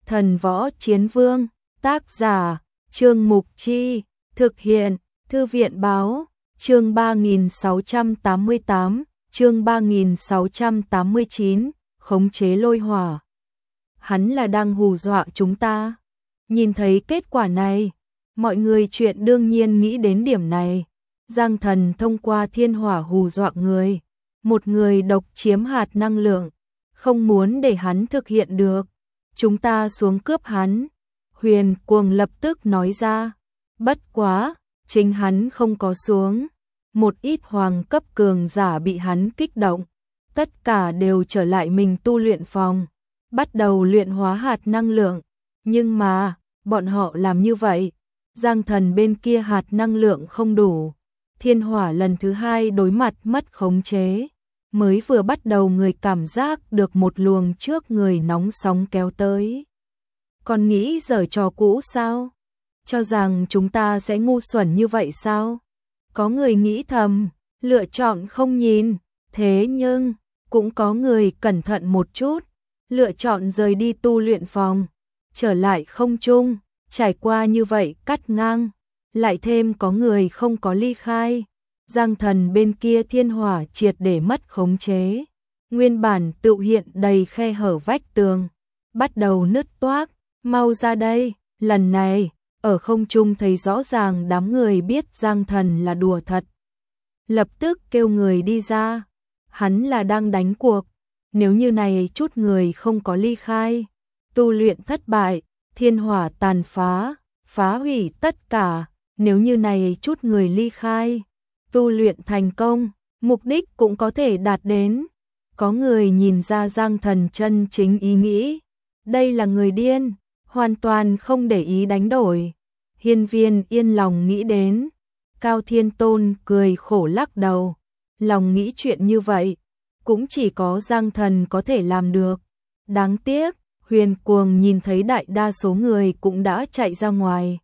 Thần Võ Chiến Vương, tác giả, Trương Mục Chi, thực hiện, Thư viện Báo, chương 3688, chương 3689, khống chế lôi hỏa. Hắn là đang hù dọa chúng ta. Nhìn thấy kết quả này, mọi người chuyện đương nhiên nghĩ đến điểm này. Giang Thần thông qua thiên hỏa hù dọa người, một người độc chiếm hạt năng lượng, không muốn để hắn thực hiện được. Chúng ta xuống cướp hắn. Huyền Cuồng lập tức nói ra. Bất quá, chính hắn không có xuống. Một ít hoàng cấp cường giả bị hắn kích động. Tất cả đều trở lại mình tu luyện phòng, bắt đầu luyện hóa hạt năng lượng. Nhưng mà, bọn họ làm như vậy, Giang Thần bên kia hạt năng lượng không đủ. Thiên hỏa lần thứ hai đối mặt mất khống chế. Mới vừa bắt đầu người cảm giác được một luồng trước người nóng sóng kéo tới. Còn nghĩ giở trò cũ sao? Cho rằng chúng ta sẽ ngu xuẩn như vậy sao? Có người nghĩ thầm, lựa chọn không nhìn. Thế nhưng, cũng có người cẩn thận một chút, lựa chọn rời đi tu luyện phòng, trở lại không trung, trải qua như vậy cắt ngang. Lại thêm có người không có ly khai. Giang Thần bên kia thiên hỏa triệt để mất khống chế. Nguyên bản tự hiện đầy khe hở vách tường, bắt đầu nứt toác. Mau ra đây. Lần này, ở không trung thấy rõ ràng đám người biết Giang Thần là đùa thật. Lập tức kêu người đi ra. Hắn là đang đánh cuộc. Nếu như này chút người không có ly khai, tu luyện thất bại, thiên hỏa tàn phá, phá hủy tất cả. Nếu như này chút người ly khai, tu luyện thành công, mục đích cũng có thể đạt đến. Có người nhìn ra Giang Thần chân chính ý nghĩ. Đây là người điên, hoàn toàn không để ý đánh đổi. Hiên Viên yên lòng nghĩ đến. Cao Thiên Tôn cười khổ lắc đầu. Lòng nghĩ chuyện như vậy, cũng chỉ có Giang Thần có thể làm được. Đáng tiếc, Huyền Cuồng nhìn thấy đại đa số người cũng đã chạy ra ngoài.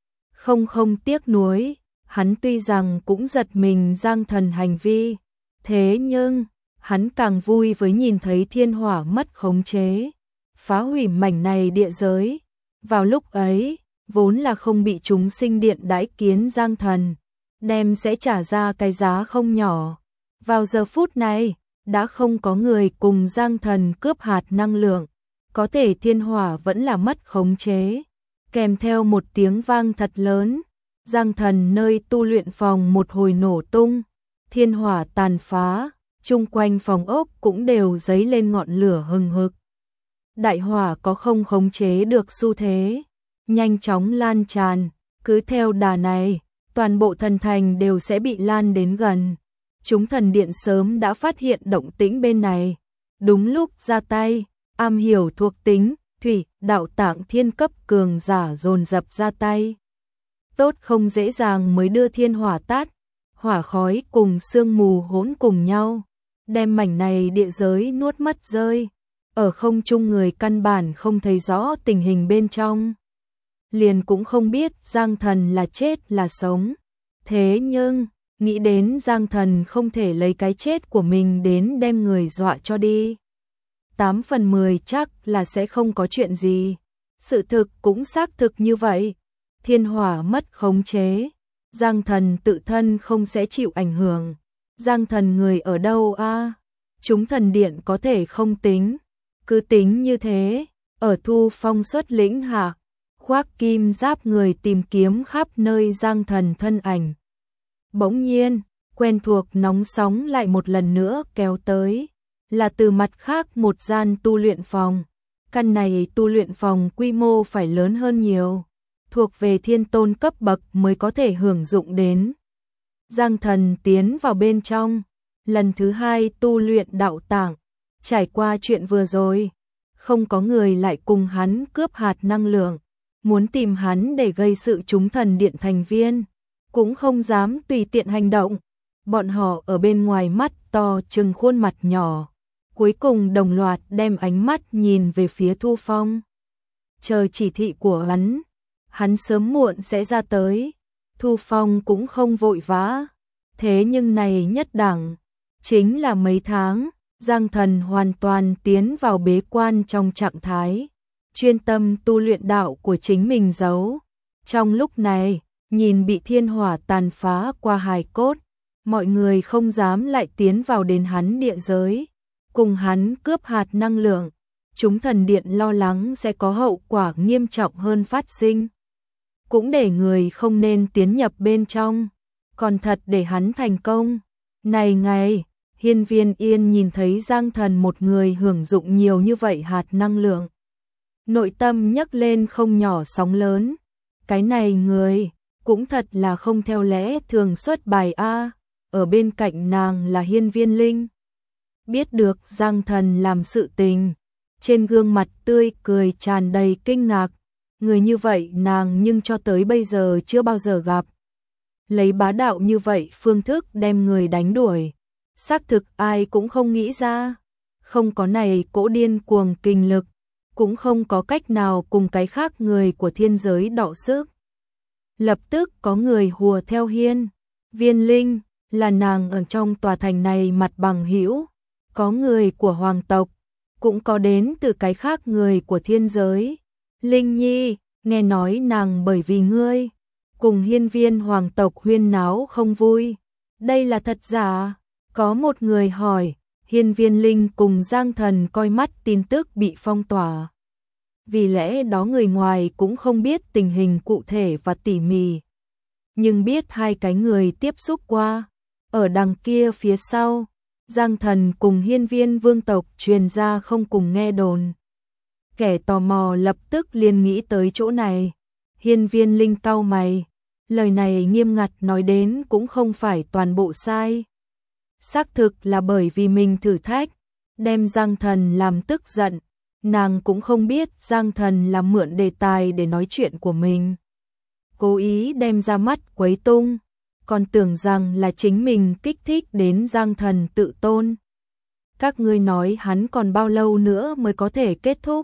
Không tiếc nuối, hắn tuy rằng cũng giật mình Giang Thần hành vi, thế nhưng, hắn càng vui với nhìn thấy thiên hỏa mất khống chế, phá hủy mảnh này địa giới. Vào lúc ấy, vốn là không bị chúng sinh điện đãi kiến Giang Thần, đem sẽ trả ra cái giá không nhỏ. Vào giờ phút này, đã không có người cùng Giang Thần cướp hạt năng lượng, có thể thiên hỏa vẫn là mất khống chế. Kèm theo một tiếng vang thật lớn, Giang Thần nơi tu luyện phòng một hồi nổ tung, thiên hỏa tàn phá, chung quanh phòng ốc cũng đều dấy lên ngọn lửa hừng hực. Đại hỏa có không khống chế được xu thế, nhanh chóng lan tràn, cứ theo đà này, toàn bộ thần thành đều sẽ bị lan đến gần. Chúng thần điện sớm đã phát hiện động tĩnh bên này, đúng lúc ra tay, am hiểu thuộc tính thủy, đạo tạng thiên cấp cường giả dồn dập ra tay. Tốt không dễ dàng mới đưa thiên hỏa tát, hỏa khói cùng sương mù hỗn cùng nhau, đem mảnh này địa giới nuốt mất rơi. Ở không trung người căn bản không thấy rõ tình hình bên trong, liền cũng không biết Giang Thần là chết là sống. Thế nhưng, nghĩ đến Giang Thần không thể lấy cái chết của mình đến đem người dọa cho đi, 8 phần 10 chắc là sẽ không có chuyện gì. Sự thực cũng xác thực như vậy. Thiên hỏa mất khống chế, Giang Thần tự thân không sẽ chịu ảnh hưởng. Giang Thần người ở đâu a? Chúng thần điện có thể không tính. Cứ tính như thế, ở Thu Phong xuất lĩnh hạ, khoác kim giáp người tìm kiếm khắp nơi Giang Thần thân ảnh. Bỗng nhiên, quen thuộc nóng sóng lại một lần nữa kéo tới. Là từ mặt khác một gian tu luyện phòng. Căn này tu luyện phòng quy mô phải lớn hơn nhiều, thuộc về thiên tôn cấp bậc mới có thể hưởng dụng đến. Giang Thần tiến vào bên trong, lần thứ hai tu luyện đạo tạng. Trải qua chuyện vừa rồi, không có người lại cùng hắn cướp hạt năng lượng, muốn tìm hắn để gây sự chúng thần điện thành viên, cũng không dám tùy tiện hành động. Bọn họ ở bên ngoài mắt to trừng khuôn mặt nhỏ, cuối cùng đồng loạt đem ánh mắt nhìn về phía Thu Phong. Chờ chỉ thị của hắn sớm muộn sẽ ra tới. Thu Phong cũng không vội vã, thế nhưng này nhất đẳng, chính là mấy tháng, Giang Thần hoàn toàn tiến vào bế quan trong trạng thái. chuyên tâm tu luyện đạo của chính mình giấu. Trong lúc này, nhìn bị thiên hỏa tàn phá qua hài cốt, mọi người không dám lại tiến vào đến hắn địa giới, cùng hắn cướp hạt năng lượng. Chúng thần điện lo lắng sẽ có hậu quả nghiêm trọng hơn phát sinh. Cũng để người không nên tiến nhập bên trong, còn thật để hắn thành công. Này ngày, Hiên Viên Yên nhìn thấy Giang Thần một người hưởng dụng nhiều như vậy hạt năng lượng. Nội tâm nhấc lên không nhỏ sóng lớn. Cái này người, cũng thật là không theo lẽ thường xuất bài a. Ở bên cạnh nàng là Hiên Viên Linh. Biết được Giang Thần làm sự tình, trên gương mặt tươi cười tràn đầy kinh ngạc. Người như vậy nàng nhưng cho tới bây giờ chưa bao giờ gặp. Lấy bá đạo như vậy phương thức đem người đánh đuổi, xác thực ai cũng không nghĩ ra. Không có này cỗ điên cuồng kinh lực, cũng không có cách nào cùng cái khác người của thiên giới đọ sức. Lập tức có người hùa theo Hiên Viên Linh, là nàng ở trong tòa thành này mặt bằng hữu, có người của hoàng tộc, cũng có đến từ cái khác người của thiên giới. Linh Nhi, nghe nói nàng bởi vì ngươi cùng hiên viên hoàng tộc huyên náo không vui, đây là thật giả? Có một người hỏi. Hiên Viên Linh cùng Giang Thần coi mắt tin tức bị phong tỏa. Vì lẽ đó người ngoài cũng không biết tình hình cụ thể và tỉ mỉ. Nhưng biết hai cái người tiếp xúc qua. Ở đằng kia phía sau, Giang Thần cùng Hiên Viên vương tộc truyền ra không cùng nghe đồn. Kẻ tò mò lập tức liền nghĩ tới chỗ này. Hiên Viên Linh cau mày. Lời này nghiêm ngặt nói đến cũng không phải toàn bộ sai. Xác thực là bởi vì mình thử thách, đem Giang Thần làm tức giận. Nàng cũng không biết Giang Thần là mượn đề tài để nói chuyện của mình, cố ý đem ra mắt quấy tung, còn tưởng rằng là chính mình kích thích đến Giang Thần tự tôn. Các ngươi nói hắn còn bao lâu nữa mới có thể kết thúc?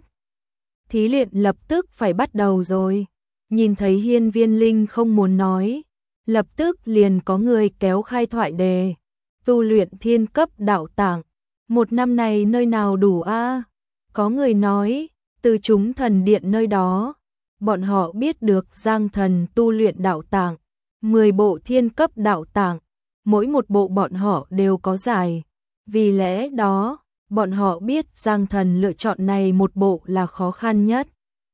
Thí luyện lập tức phải bắt đầu rồi. Nhìn thấy Hiên Viên Linh không muốn nói, lập tức liền có người kéo khai thoại đề. Tu luyện thiên cấp đạo tạng, một năm này nơi nào đủ a? Có người nói, từ chúng thần điện nơi đó, bọn họ biết được Giang Thần tu luyện đạo tạng, 10 bộ thiên cấp đạo tạng, mỗi một bộ bọn họ đều có giải. Vì lẽ đó, bọn họ biết Giang Thần lựa chọn này một bộ là khó khăn nhất.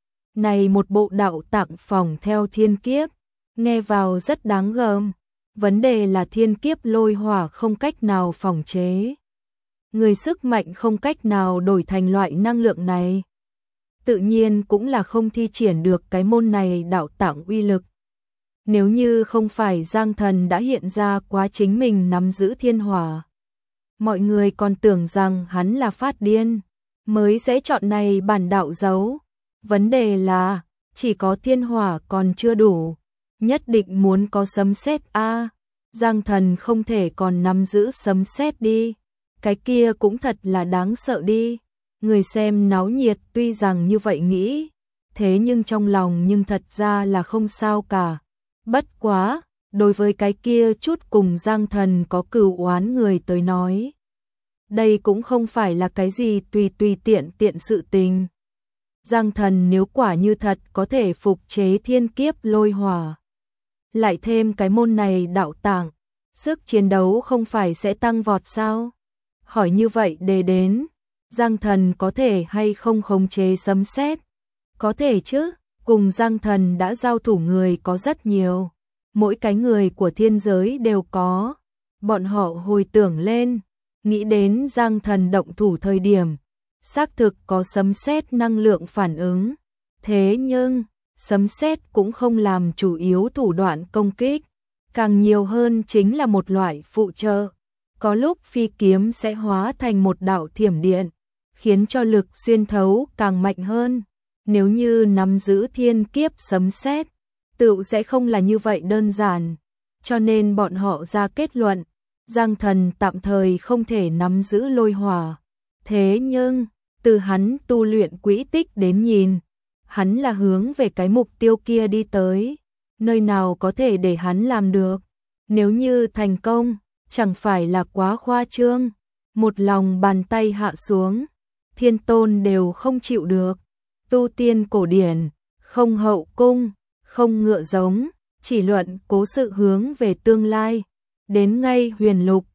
Này một bộ đạo tạng phòng theo thiên kiếp, nghe vào rất đáng gờm. Vấn đề là thiên kiếp lôi hỏa không cách nào phòng chế. Người sức mạnh không cách nào đổi thành loại năng lượng này. Tự nhiên cũng là không thi triển được cái môn này đạo tạng uy lực. Nếu như không phải Giang Thần đã hiện ra quá chính mình nắm giữ thiên hỏa, mọi người còn tưởng rằng hắn là phát điên, mới sẽ chọn này bản đạo giấu. Vấn đề là, chỉ có thiên hỏa còn chưa đủ. Nhất định muốn có sấm sét a. Giang Thần không thể còn nắm giữ sấm sét đi. Cái kia cũng thật là đáng sợ đi. Người xem náo nhiệt tuy rằng như vậy nghĩ, thế nhưng trong lòng nhưng thật ra là không sao cả. Bất quá, đối với cái kia chút cùng Giang Thần có cừu oán người tới nói, đây cũng không phải là cái gì tùy tiện sự tình. Giang Thần nếu quả như thật có thể phục chế thiên kiếp lôi hỏa, lại thêm cái môn này đạo tạng, sức chiến đấu không phải sẽ tăng vọt sao? Hỏi như vậy để đến, Giang Thần có thể hay không khống chế sấm sét? Có thể chứ, cùng Giang Thần đã giao thủ người có rất nhiều, mỗi cái người của thiên giới đều có. Bọn họ hồi tưởng lên, nghĩ đến Giang Thần động thủ thời điểm, xác thực có sấm sét năng lượng phản ứng. Thế nhưng, sấm sét cũng không làm chủ yếu thủ đoạn công kích, càng nhiều hơn chính là một loại phụ trợ. Có lúc phi kiếm sẽ hóa thành một đạo thiểm điện, khiến cho lực xuyên thấu càng mạnh hơn. Nếu như nắm giữ thiên kiếp sấm sét, tựu sẽ không là như vậy đơn giản. Cho nên bọn họ ra kết luận, Giang Thần tạm thời không thể nắm giữ lôi hỏa. Thế nhưng, từ hắn tu luyện quỹ tích đến nhìn, hắn là hướng về cái mục tiêu kia đi tới, nơi nào có thể để hắn làm được. Nếu như thành công, chẳng phải là quá khoa trương, một lòng bàn tay hạ xuống, thiên tôn đều không chịu được. tu tiên cổ điển, không hậu cung, không ngựa giống, chỉ luận cố sự hướng về tương lai. Đến ngay huyền lục,